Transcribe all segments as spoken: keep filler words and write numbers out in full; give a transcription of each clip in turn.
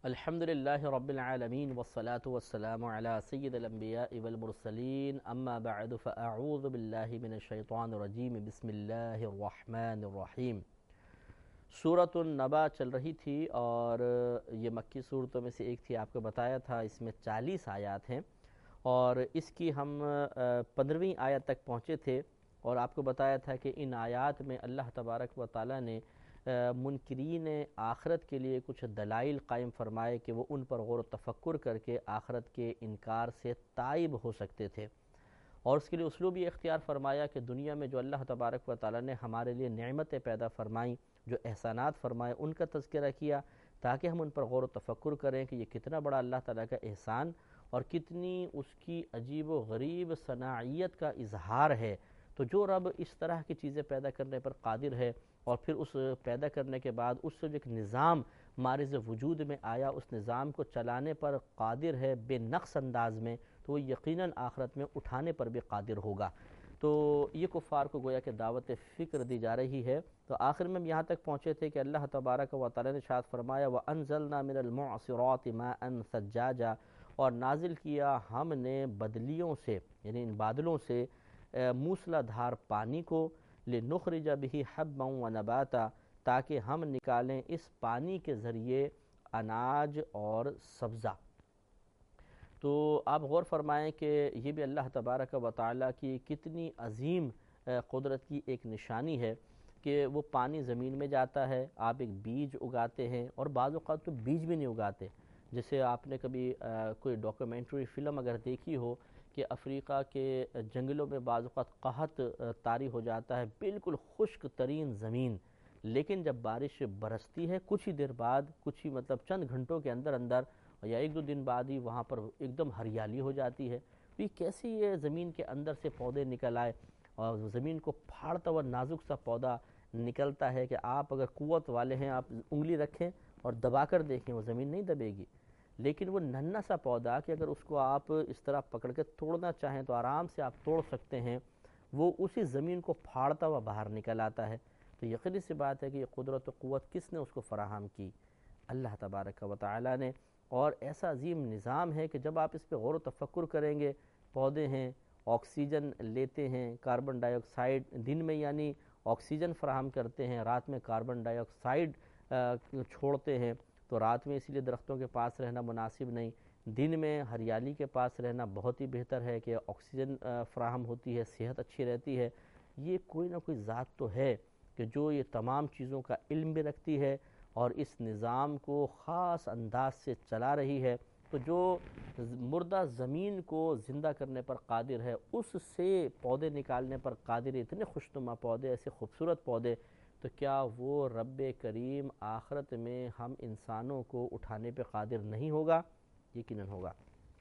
الحمد للہ رب العالمین والصلاة والسلام علی سید الانبیاء والمرسلین اما بعد فاعوذ باللہ من الشیطان الرجیم بسم اللہ الرحمن الرحیم۔ سورۃ النبا چل رہی تھی اور یہ مکی صورتوں میں سے ایک تھی، آپ کو بتایا تھا اس میں چالیس آیات ہیں اور اس کی ہم پندرہویں آیت تک پہنچے تھے اور آپ کو بتایا تھا کہ ان آیات میں اللہ تبارک و تعالیٰ نے منکرین آخرت کے لیے کچھ دلائل قائم فرمائے کہ وہ ان پر غور و تفکر کر کے آخرت کے انکار سے تائب ہو سکتے تھے، اور اس کے لیے اسلوب یہ اختیار فرمایا کہ دنیا میں جو اللہ تبارک و تعالیٰ نے ہمارے لیے نعمتیں پیدا فرمائیں، جو احسانات فرمائے، ان کا تذکرہ کیا تاکہ ہم ان پر غور و تفکر کریں کہ یہ کتنا بڑا اللہ تعالیٰ کا احسان اور کتنی اس کی عجیب و غریب صناعیت کا اظہار ہے۔ تو جو رب اس طرح کی چیزیں پیدا کرنے پر قادر ہے اور پھر اس پیدا کرنے کے بعد اس سے جو ایک نظام مارز وجود میں آیا، اس نظام کو چلانے پر قادر ہے بے نقص انداز میں، تو وہ یقیناً آخرت میں اٹھانے پر بھی قادر ہوگا۔ تو یہ کفار کو گویا کہ دعوت فکر دی جا رہی ہے۔ تو آخر میں ہم یہاں تک پہنچے تھے کہ اللہ تبارک و تعالی نے ارشاد فرمایا وَأَنزَلْنَا مِنَ الْمُعْصِرَاتِ مَاءً ثَجَّاجًا، اور نازل کیا ہم نے بدلیوں سے، یعنی ان بادلوں سے موسلا دھار پانی کو، لِنُخْرِجَ بِهِ حَبًّا وَنَبَاتًا، تاکہ ہم نکالیں اس پانی کے ذریعے اناج اور سبزہ۔ تو آپ غور فرمائیں کہ یہ بھی اللہ تبارک و تعالیٰ کی کتنی عظیم قدرت کی ایک نشانی ہے کہ وہ پانی زمین میں جاتا ہے، آپ ایک بیج اگاتے ہیں اور بعض اوقات تو بیج بھی نہیں اگاتے، جیسے آپ نے کبھی کوئی ڈاکیومنٹری فلم اگر دیکھی ہو کہ افریقہ کے جنگلوں میں بعض اوقات قحط طاری ہو جاتا ہے، بالکل خشک ترین زمین، لیکن جب بارش برستی ہے کچھ ہی دیر بعد، کچھ ہی مطلب چند گھنٹوں کے اندر اندر یا ایک دو دن بعد ہی وہاں پر ایک دم ہریالی ہو جاتی ہے۔ تو یہ کیسی یہ زمین کے اندر سے پودے نکل آئے اور زمین کو پھاڑتا ہوا نازک سا پودا نکلتا ہے کہ آپ اگر قوت والے ہیں آپ انگلی رکھیں اور دبا کر دیکھیں، وہ زمین نہیں دبے گی، لیکن وہ ننھا سا پودا کہ اگر اس کو آپ اس طرح پکڑ کے توڑنا چاہیں تو آرام سے آپ توڑ سکتے ہیں، وہ اسی زمین کو پھاڑتا ہوا باہر نکل آتا ہے۔ تو یقینی سی بات ہے کہ یہ قدرت و قوت کس نے اس کو فراہم کی؟ اللہ تبارک و تعالیٰ نے، اور ایسا عظیم نظام ہے کہ جب آپ اس پہ غور و تفکر کریں گے، پودے ہیں آکسیجن لیتے ہیں، کاربن ڈائی آکسائڈ دن میں یعنی آکسیجن فراہم کرتے ہیں، رات میں کاربن ڈائی آکسائڈ چھوڑتے ہیں، تو رات میں اسی لیے درختوں کے پاس رہنا مناسب نہیں، دن میں ہریالی کے پاس رہنا بہت ہی بہتر ہے کہ آکسیجن فراہم ہوتی ہے، صحت اچھی رہتی ہے۔ یہ کوئی نہ کوئی ذات تو ہے کہ جو یہ تمام چیزوں کا علم بھی رکھتی ہے اور اس نظام کو خاص انداز سے چلا رہی ہے۔ تو جو مردہ زمین کو زندہ کرنے پر قادر ہے، اس سے پودے نکالنے پر قادر ہے، اتنے خوشنما پودے، ایسے خوبصورت پودے، تو کیا وہ رب کریم آخرت میں ہم انسانوں کو اٹھانے پہ قادر نہیں ہوگا؟ یقیناً ہوگا۔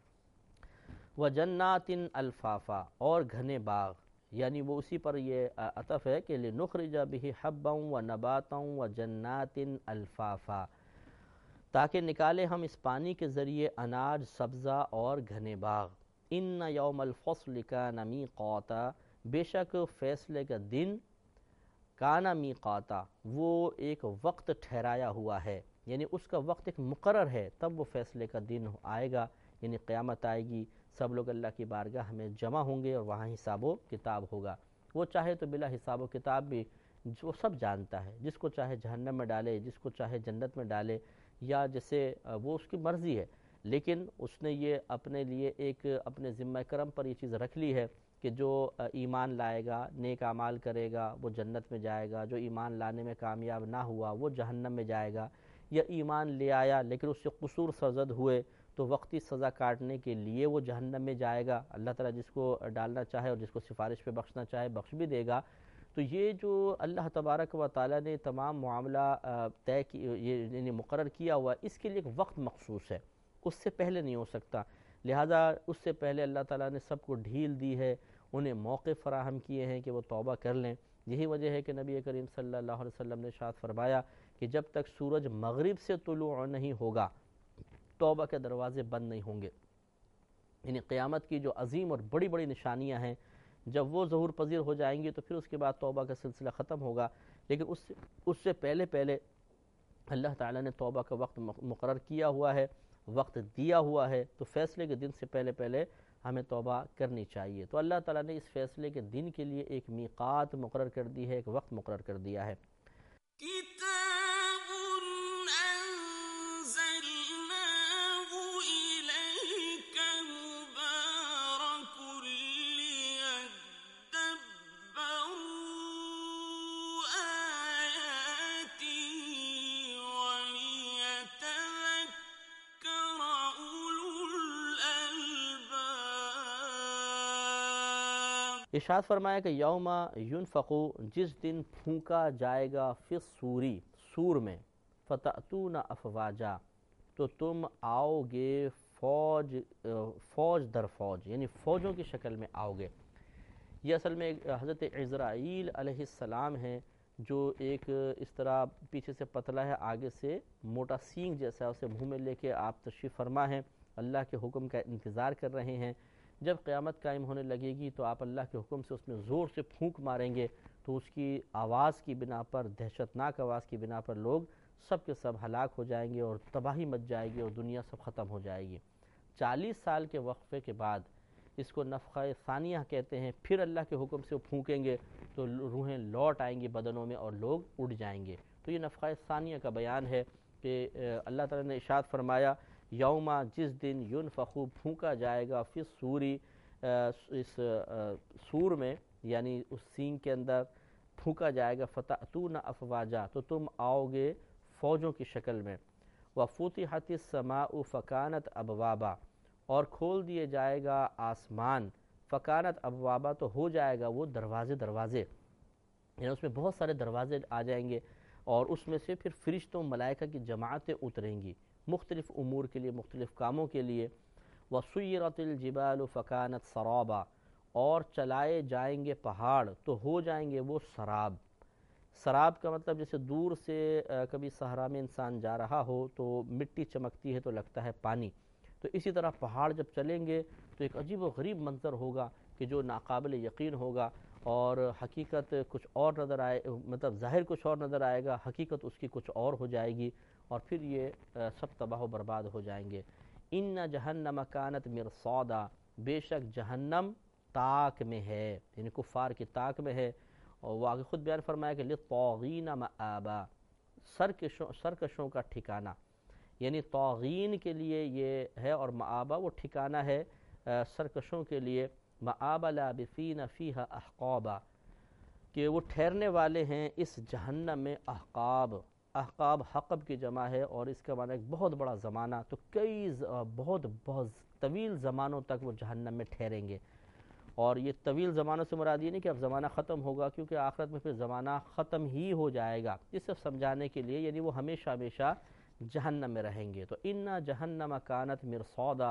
وَجَنَّاتٍ الْفَافًا، اور گھنے باغ، یعنی وہ اسی پر یہ عطف ہے کہ لِنُخْرِجَ بِهِ حَبًّا وَنَبَاتًا وَجَنَّاتٍ الْفَافًا، تاکہ نکالے ہم اس پانی کے ذریعے اناج، سبزہ اور گھنے باغ۔ إِنَّ يَوْمَ الْفَصْلِ كَانَ مِيقَاتًا، بے شک فیصلے کا دن، کانا میقاتا، وہ ایک وقت ٹھہرایا ہوا ہے، یعنی اس کا وقت ایک مقرر ہے، تب وہ فیصلے کا دن آئے گا، یعنی قیامت آئے گی، سب لوگ اللہ کی بارگاہ میں جمع ہوں گے اور وہاں حساب و کتاب ہوگا۔ وہ چاہے تو بلا حساب و کتاب بھی، جو سب جانتا ہے، جس کو چاہے جہنم میں ڈالے، جس کو چاہے جنت میں ڈالے، یا جسے وہ اس کی مرضی ہے، لیکن اس نے یہ اپنے لیے ایک اپنے ذمہ کرم پر یہ چیز رکھ لی ہے کہ جو ایمان لائے گا، نیک اعمال کرے گا، وہ جنت میں جائے گا، جو ایمان لانے میں کامیاب نہ ہوا وہ جہنم میں جائے گا، یا ایمان لے آیا لیکن اس سے قصور سرزد ہوئے تو وقتی سزا کاٹنے کے لیے وہ جہنم میں جائے گا۔ اللہ تعالیٰ جس کو ڈالنا چاہے اور جس کو سفارش پہ بخشنا چاہے بخش بھی دے گا۔ تو یہ جو اللہ تبارک و تعالیٰ نے تمام معاملہ طے کی، یہ یعنی مقرر کیا ہوا، اس کے لیے ایک وقت مخصوص ہے، اس سے پہلے نہیں ہو سکتا، لہذا اس سے پہلے اللہ تعالیٰ نے سب کو ڈھیل دی ہے، انہیں موقع فراہم کیے ہیں کہ وہ توبہ کر لیں۔ یہی وجہ ہے کہ نبی کریم صلی اللہ علیہ وسلم نے ارشاد فرمایا کہ جب تک سورج مغرب سے طلوع نہیں ہوگا توبہ کے دروازے بند نہیں ہوں گے، یعنی قیامت کی جو عظیم اور بڑی بڑی نشانیاں ہیں جب وہ ظہور پذیر ہو جائیں گی تو پھر اس کے بعد توبہ کا سلسلہ ختم ہوگا، لیکن اس سے اس سے پہلے پہلے اللہ تعالیٰ نے توبہ کا وقت مقرر کیا ہوا ہے، وقت دیا ہوا ہے، تو فیصلے کے دن سے پہلے پہلے ہمیں توبہ کرنی چاہیے۔ تو اللہ تعالیٰ نے اس فیصلے کے دن کے لیے ایک میقات مقرر کر دی ہے، ایک وقت مقرر کر دیا ہے۔ کتاب انزلناہ الیک مبارک لیدبروا آیاتہ ولیتذکر اولو الالباب۔ ارشاد فرمایا کہ یوم ینفخ، جس دن پھونکا جائے گا، فی الصوری، سور میں، فتأتون افواجا، تو تم آؤ گے فوج فوج در فوج، یعنی فوجوں کی شکل میں آؤ گے۔ یہ اصل میں حضرت عزرائیل علیہ السلام ہیں، جو ایک اس طرح پیچھے سے پتلا ہے، آگے سے موٹا سینگ جیسا، اسے منہ میں لے کے آپ تشریف فرما ہیں، اللہ کے حکم کا انتظار کر رہے ہیں۔ جب قیامت قائم ہونے لگے گی تو آپ اللہ کے حکم سے اس میں زور سے پھونک ماریں گے، تو اس کی آواز کی بنا پر، دہشتناک آواز کی بنا پر لوگ سب کے سب ہلاک ہو جائیں گے اور تباہی مچ جائے گی اور دنیا سب ختم ہو جائے گی۔ چالیس سال کے وقفے کے بعد اس کو نفخہ ثانیہ کہتے ہیں، پھر اللہ کے حکم سے وہ پھونکیں گے تو روحیں لوٹ آئیں گی بدنوں میں اور لوگ اڑ جائیں گے۔ تو یہ نفخہ ثانیہ کا بیان ہے کہ اللہ تعالیٰ نے ارشاد فرمایا یوما، جس دن ینفخ، پھونکا جائے گا، فی الصوری، اس سور میں، یعنی اس سینگ کے اندر پھونکا جائے گا، فتأتون افواجا، تو تم آؤ گے فوجوں کی شکل میں، وفتحت السماء فکانت ابوابا، اور کھول دیے جائے گا آسمان، فکانت ابوابا، تو ہو جائے گا وہ دروازے دروازے، یعنی اس میں بہت سارے دروازے آ جائیں گے، اور اس میں سے پھر فرشتوں ملائکہ کی جماعتیں اتریں گی مختلف امور کے لیے، مختلف کاموں کے لیے۔ وَسُيِّرَتِ الْجِبَالُ فَكَانَتْ سَرَابًا، اور چلائے جائیں گے پہاڑ تو ہو جائیں گے وہ سراب۔ سراب کا مطلب جیسے دور سے کبھی صحرا میں انسان جا رہا ہو تو مٹی چمکتی ہے تو لگتا ہے پانی، تو اسی طرح پہاڑ جب چلیں گے تو ایک عجیب و غریب منظر ہوگا کہ جو ناقابل یقین ہوگا، اور حقیقت کچھ اور نظر آئے، مطلب ظاہر کچھ اور نظر آئے گا، حقیقت اس کی کچھ اور ہو جائے گی، اور پھر یہ سب تباہ و برباد ہو جائیں گے۔ ان جہنم کانت مرصادا، بے شک جہنم تاک میں ہے، یعنی کفار کی تاک میں ہے، اور وہ آگے خود بیان فرمایا کہ للطاغین مآبا، سرکشوں سرکشوں کا ٹھکانہ، یعنی طاغین کے لیے یہ ہے، اور مآبا وہ ٹھکانہ ہے سرکشوں کے لیے، مآبا لابثین فیہا احقابا، کہ وہ ٹھہرنے والے ہیں اس جہنم میں احقاب۔ احقاب حقب کی جمع ہے، اور اس کا معنی ایک بہت بڑا زمانہ، تو کئی بہت بہت طویل زمانوں تک وہ جہنم میں ٹھہریں گے۔ اور یہ طویل زمانوں سے مراد یہ نہیں کہ اب زمانہ ختم ہوگا، کیونکہ آخرت میں پھر زمانہ ختم ہی ہو جائے گا، اس سے سمجھانے کے لیے، یعنی وہ ہمیشہ ہمیشہ جہنم میں رہیں گے۔ تو ان جہنم کانت مرصادا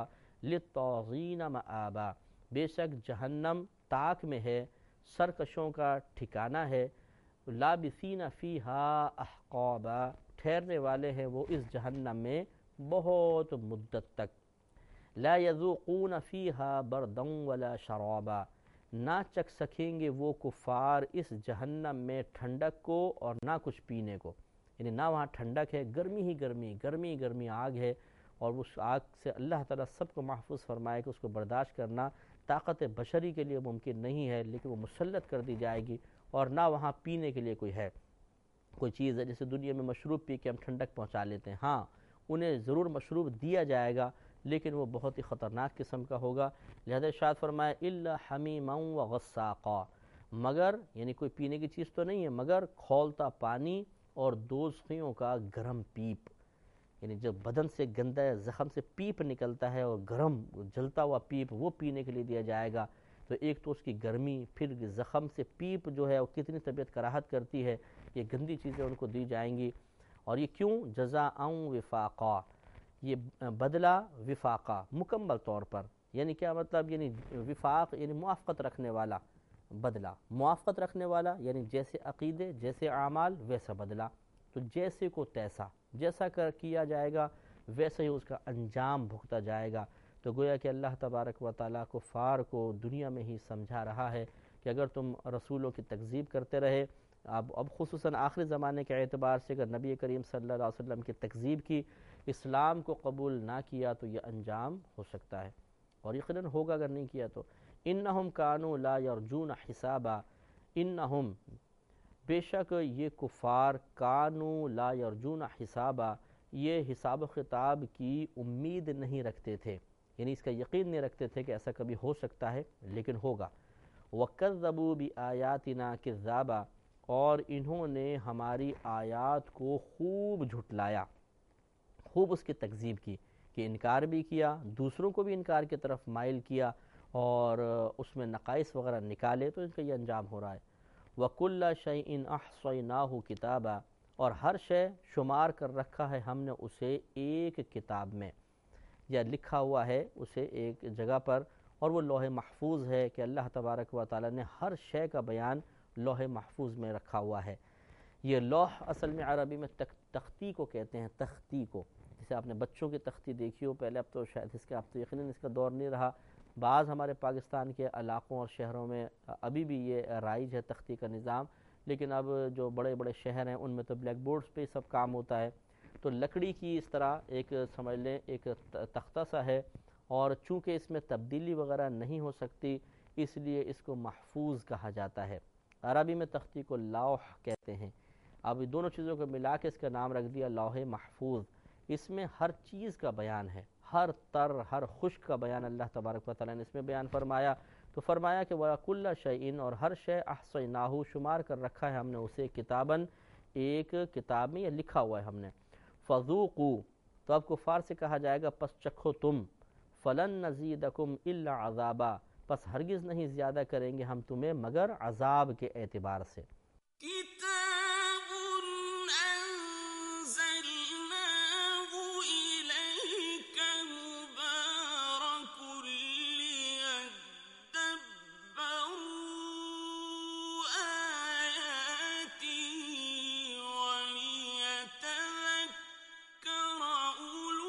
للطاغین مآبا، بے شک جہنم تاک میں ہے، سرکشوں کا ٹھکانہ ہے، لابثین فیہا احقابا، ٹھہرنے والے ہیں وہ اس جہنم میں بہت مدت تک۔ لا یذوقون فیہا بردا ولا شرابا، نہ چکھ سکیں گے وہ کفار اس جہنم میں ٹھنڈک کو اور نہ کچھ پینے کو، یعنی نہ وہاں ٹھنڈک ہے، گرمی ہی گرمی گرمی گرمی آگ ہے، اور اس آگ سے اللہ تعالیٰ سب کو محفوظ فرمائے کہ اس کو برداشت کرنا طاقت بشری کے لیے ممکن نہیں ہے، لیکن وہ مسلط کر دی جائے گی، اور نہ وہاں پینے کے لیے کوئی ہے کوئی چیز ہے، جیسے دنیا میں مشروب پی کے ہم ٹھنڈک پہنچا لیتے ہیں، ہاں انہیں ضرور مشروب دیا جائے گا، لیکن وہ بہت ہی خطرناک قسم کا ہوگا۔ لہذا ارشاد فرمایا الا حمیما وغساقا، مگر یعنی کوئی پینے کی چیز تو نہیں ہے، مگر کھولتا پانی اور دوزخیوں کا گرم پیپ، یعنی جب بدن سے گندہ زخم سے پیپ نکلتا ہے اور گرم جلتا ہوا پیپ، وہ پینے کے لیے دیا جائے گا۔ تو ایک تو اس کی گرمی، پھر زخم سے پیپ جو ہے وہ کتنی طبیعت کراہت کرتی ہے، یہ گندی چیزیں ان کو دی جائیں گی۔ اور یہ کیوں؟ جزاء وفاقا، یہ بدلہ وفاقہ مکمل طور پر، یعنی کیا مطلب؟ یعنی وفاق یعنی موافقت رکھنے والا بدلہ، موافقت رکھنے والا یعنی جیسے عقیدے جیسے اعمال ویسا بدلہ، تو جیسے کو تیسا، جیسا کر کیا جائے گا ویسا ہی اس کا انجام بھگتا جائے گا۔ تو گویا کہ اللہ تبارک و تعالیٰ کفار کو دنیا میں ہی سمجھا رہا ہے کہ اگر تم رسولوں کی تکذیب کرتے رہے، اب اب خصوصاً آخری زمانے کے اعتبار سے اگر نبی کریم صلی اللہ علیہ وسلم کی تکذیب کی، اسلام کو قبول نہ کیا تو یہ انجام ہو سکتا ہے، اور یقیناً ہوگا اگر نہیں کیا تو۔ انہم کانوا لا یرجون حسابا، انہم بے شک یہ کفار، کانوا لا یرجون حسابا یہ حساب و کتاب کی امید نہیں رکھتے تھے، یعنی اس کا یقین نہیں رکھتے تھے کہ ایسا کبھی ہو سکتا ہے، لیکن ہوگا۔ وَكَذَّبُوا بِآيَاتِنَا كِذَّابًا اور انہوں نے ہماری آیات کو خوب جھٹلایا، خوب اس کی تکذیب کی، کہ انکار بھی کیا، دوسروں کو بھی انکار کی طرف مائل کیا اور اس میں نقائص وغیرہ نکالے، تو ان کا یہ انجام ہو رہا ہے۔ وَكُلَّ شَيْءٍ أَحْصَيْنَاهُ كِتَابًا اور ہر شے شمار کر رکھا ہے ہم نے اسے ایک کتاب میں، یا لکھا ہوا ہے اسے ایک جگہ پر، اور وہ لوح محفوظ ہے کہ اللہ تبارک و تعالی نے ہر شے کا بیان لوح محفوظ میں رکھا ہوا ہے۔ یہ لوح اصل میں عربی میں تختی کو کہتے ہیں، تختی کو، جسے آپ نے بچوں کی تختی دیکھی ہو پہلے، اب تو شاید اس کا اب تو یقیناً اس کا دور نہیں رہا، بعض ہمارے پاکستان کے علاقوں اور شہروں میں ابھی بھی یہ رائج ہے تختی کا نظام، لیکن اب جو بڑے بڑے شہر ہیں ان میں تو بلیک بورڈز پہ سب کام ہوتا ہے، تو لکڑی کی اس طرح ایک سمجھ لیں ایک تختہ سا ہے، اور چونکہ اس میں تبدیلی وغیرہ نہیں ہو سکتی اس لیے اس کو محفوظ کہا جاتا ہے۔ عربی میں تختی کو لوح کہتے ہیں، اب دونوں چیزوں کو ملا کے اس کا نام رکھ دیا لوح محفوظ۔ اس میں ہر چیز کا بیان ہے، ہر تر ہر خشک کا بیان اللہ تبارک و تعالیٰ نے اس میں بیان فرمایا، تو فرمایا کہ وَكُلَّ شَيْءٍ اور ہر شے احصیناہ شمار کر رکھا ہے ہم نے اسے کتاباً ایک کتاب میں، یا لکھا ہوا ہے ہم نے۔ فَذُوقُوا تو اب کفار سے کہا جائے گا پس چکھو تم، فَلَن نَزِيدَكُمْ إِلَّا عَذَابًا پس ہرگز نہیں زیادہ کریں گے ہم تمہیں مگر عذاب کے اعتبار سے۔ كتاب أنزلناه إليك مبارك ليدبروا آياته وليتذكر أولو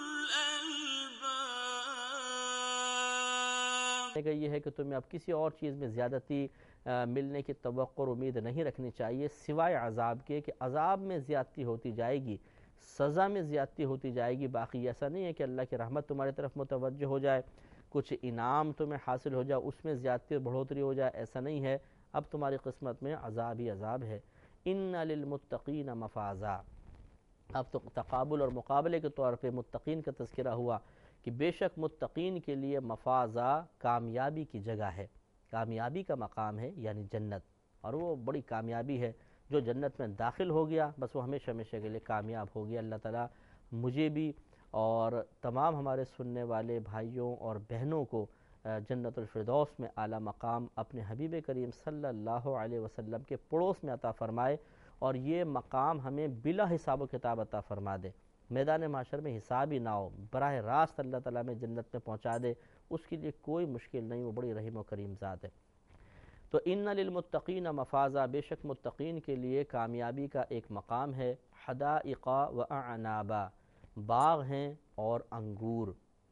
الألباب۔ کہ یہ ہے کہ تمہیں اب کسی اور چیز میں زیادتی ملنے کی توقع اور امید نہیں رکھنی چاہیے سوائے عذاب کے، کہ عذاب میں زیادتی ہوتی جائے گی، سزا میں زیادتی ہوتی جائے گی، باقی ایسا نہیں ہے کہ اللہ کی رحمت تمہاری طرف متوجہ ہو جائے، کچھ انعام تمہیں حاصل ہو جائے اس میں زیادتی اور بڑھوتری ہو جائے، ایسا نہیں ہے، اب تمہاری قسمت میں عذاب ہی عذاب ہے۔ ان للمتقین مفازا اب تو تقابل اور مقابلے کے طور پہ متقین کا تذکرہ ہوا کہ بے شک متقین کے لیے مفازا کامیابی کی جگہ ہے، کامیابی کا مقام ہے، یعنی جنت، اور وہ بڑی کامیابی ہے، جو جنت میں داخل ہو گیا بس وہ ہمیشہ ہمیشہ کے لیے کامیاب ہو گیا۔ اللہ تعالیٰ مجھے بھی اور تمام ہمارے سننے والے بھائیوں اور بہنوں کو جنت الفردوس میں اعلیٰ مقام اپنے حبیب کریم صلی اللہ علیہ وسلم کے پڑوس میں عطا فرمائے، اور یہ مقام ہمیں بلا حساب و کتاب عطا فرما دے، میدان محشر میں حساب ہی نہ ہو، براہ راست اللہ تعالیٰ میں جنت میں پہنچا دے، اس کے لیے کوئی مشکل نہیں، وہ بڑی رحیم و کریم ذات ہے۔ تو ان للمتقین مفازا بے شک متقین کے لیے کامیابی کا ایک مقام ہے، حدائق و اعنابا باغ ہیں اور انگور،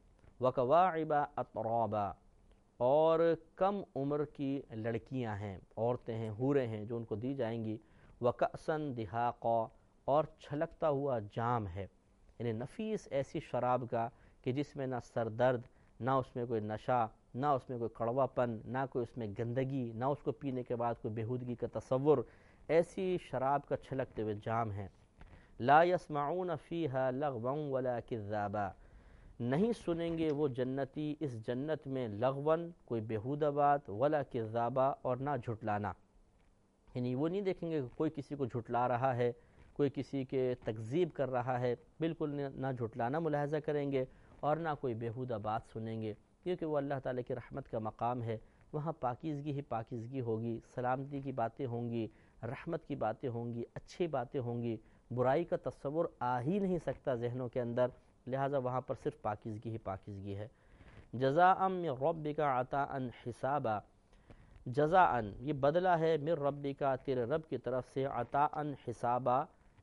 وکواعب اترابا اور کم عمر کی لڑکیاں ہیں، عورتیں ہیں، حوریں ہیں جو ان کو دی جائیں گی، وکأسا دہاقا اور چھلکتا ہوا جام ہے، یعنی نفیس ایسی شراب کا کہ جس میں نہ سر درد، نہ اس میں کوئی نشہ، نہ اس میں کوئی کڑوا پن، نہ کوئی اس میں گندگی، نہ اس کو پینے کے بعد کوئی بےہودگی کا تصور، ایسی شراب کا چھلکتے ہوئے جام ہے۔ لا يسمعون فیہا لغوا ولا کذابا نہیں سنیں گے وہ جنتی اس جنت میں لغون کوئی بےہودہ بات، ولا کذابا اور نہ جھٹلانا، یعنی وہ نہیں دیکھیں گے کہ کوئی کسی کو جھٹلا رہا ہے، کوئی کسی کے تکذیب کر رہا ہے، بالکل نہ جھٹلانا ملاحظہ کریں گے اور نہ کوئی بےہودہ بات سنیں گے، کیونکہ وہ اللہ تعالیٰ کی رحمت کا مقام ہے، وہاں پاکیزگی ہی پاکیزگی ہوگی، سلامتی کی باتیں ہوں گی، رحمت کی باتیں ہوں گی، اچھی باتیں ہوں گی، برائی کا تصور آ ہی نہیں سکتا ذہنوں کے اندر، لہٰذا وہاں پر صرف پاکیزگی ہی پاکیزگی ہے۔ جزاء من ربک عطاء حسابا جزاء یہ بدلہ ہے من ربک تیرے رب کی طرف سے، عطاء حسابا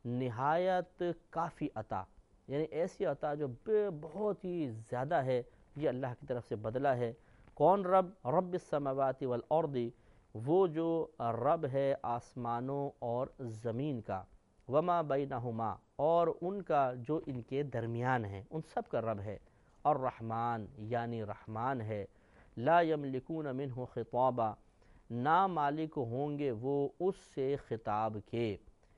نہایت کافی عطا، یعنی ایسی عطا جو بہت ہی زیادہ ہے، یہ اللہ کی طرف سے بدلہ ہے۔ کون رب؟ رب السماوات والارض وہ جو رب ہے آسمانوں اور زمین کا، وما بینہما اور ان کا جو ان کے درمیان ہے، ان سب کا رب ہے، الرحمن یعنی رحمان ہے، لا یملکون منہ خطابا نا مالک ہوں گے وہ اس سے خطاب کے،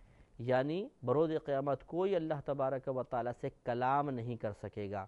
یعنی بروز قیامت کوئی اللہ تبارک و تعالیٰ سے کلام نہیں کر سکے گا،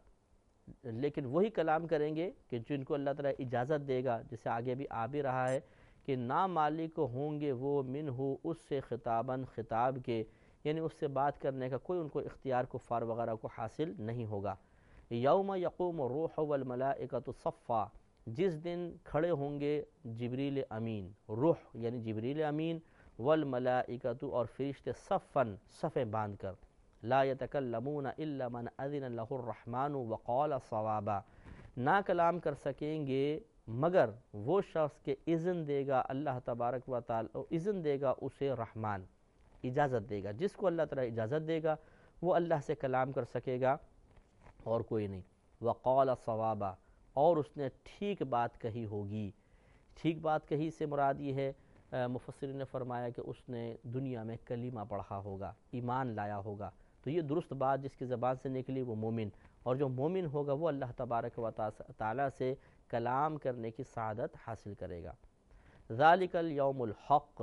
لیکن وہی کلام کریں گے کہ جن کو اللہ تعالیٰ اجازت دے گا، جسے آگے بھی آ بھی رہا ہے کہ نا مالک ہوں گے وہ منہ اس سے خطاباً خطاب کے، یعنی اس سے بات کرنے کا کوئی ان کو اختیار کفار وغیرہ کو حاصل نہیں ہوگا۔ یوم یقوم الروح والملائکۃ صفا جس دن کھڑے ہوں گے جبریل امین، روح یعنی جبریل امین، والملائکۃ اور فرشتے صفاً صفیں باندھ کر، لا یتکلمون الا من اذن لہ الرحمن وقال صوابا نہ کلام کر سکیں گے مگر وہ شخص کے اذن دے گا اللہ تبارک و تعالی، اذن دے گا اسے رحمان، اجازت دے گا، جس کو اللہ تعالی اجازت دے گا وہ اللہ سے کلام کر سکے گا اور کوئی نہیں۔ وقال صوابا اور اس نے ٹھیک بات کہی ہوگی۔ ٹھیک بات کہی سے مراد یہ ہے، مفسرین نے فرمایا کہ اس نے دنیا میں کلمہ پڑھا ہوگا، ایمان لایا ہوگا، تو یہ درست بات جس کی زبان سے نکلی وہ مومن، اور جو مومن ہوگا وہ اللہ تبارک و تعالیٰ سے کلام کرنے کی سعادت حاصل کرے گا۔ ذالک الیوم الحق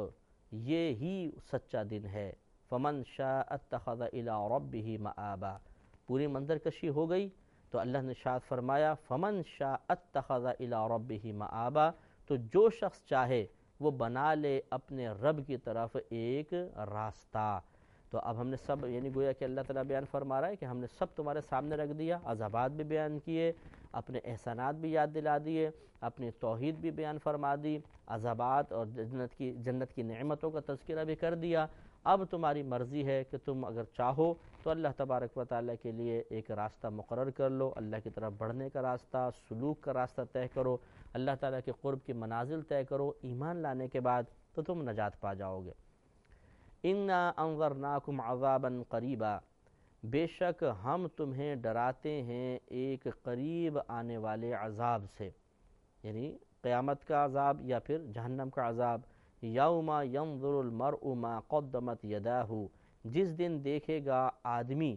یہ ہی سچا دن ہے، فمن شاء اتخذ الی ربہ مآبا پوری منظر کشی ہو گئی تو اللہ نے ارشاد فرمایا فمن شاء اتخذ الی ربہ مآبا تو جو شخص چاہے وہ بنا لے اپنے رب کی طرف ایک راستہ۔ تو اب ہم نے سب یعنی گویا کہ اللہ تعالیٰ بیان فرما رہا ہے کہ ہم نے سب تمہارے سامنے رکھ دیا، عذابات بھی بیان کیے، اپنے احسانات بھی یاد دلا دیے، اپنی توحید بھی بیان فرما دی، عذابات اور جنت کی جنت کی نعمتوں کا تذکرہ بھی کر دیا۔ اب تمہاری مرضی ہے کہ تم اگر چاہو تو اللہ تبارک و تعالیٰ کے لیے ایک راستہ مقرر کر لو، اللہ کی طرف بڑھنے کا راستہ، سلوک کا راستہ طے کرو، اللہ تعالیٰ کے قرب کی منازل طے کرو، ایمان لانے کے بعد تو تم نجات پا جاؤ گے۔ اِنَّا أَنذَرْنَاكُمْ عَذَابًا قَرِيبًا بے شک ہم تمہیں ڈراتے ہیں ایک قریب آنے والے عذاب سے، یعنی قیامت کا عذاب یا پھر جہنم کا عذاب۔ یوم ینظر المرء ما قدمت یداہ جس دن دیکھے گا آدمی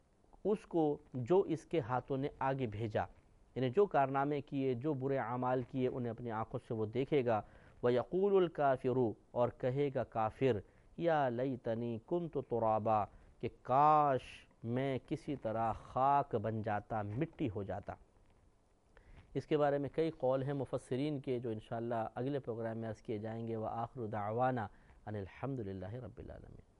اس کو جو اس کے ہاتھوں نے آگے بھیجا، یعنی جو کارنامے کیے، جو برے اعمال کیے انہیں اپنی آنکھوں سے وہ دیکھے گا۔ وَيَقُولُ الْكَافِرُ اور کہے گا کافر یا لیتنی کنت ترابا کہ کاش میں کسی طرح خاک بن جاتا، مٹی ہو جاتا۔ اس کے بارے میں کئی قول ہیں مفسرین کے جو انشاءاللہ اگلے پروگرام میں عرض کیے جائیں گے۔ وآخر دعوانا ان الحمد للہ رب العالمین۔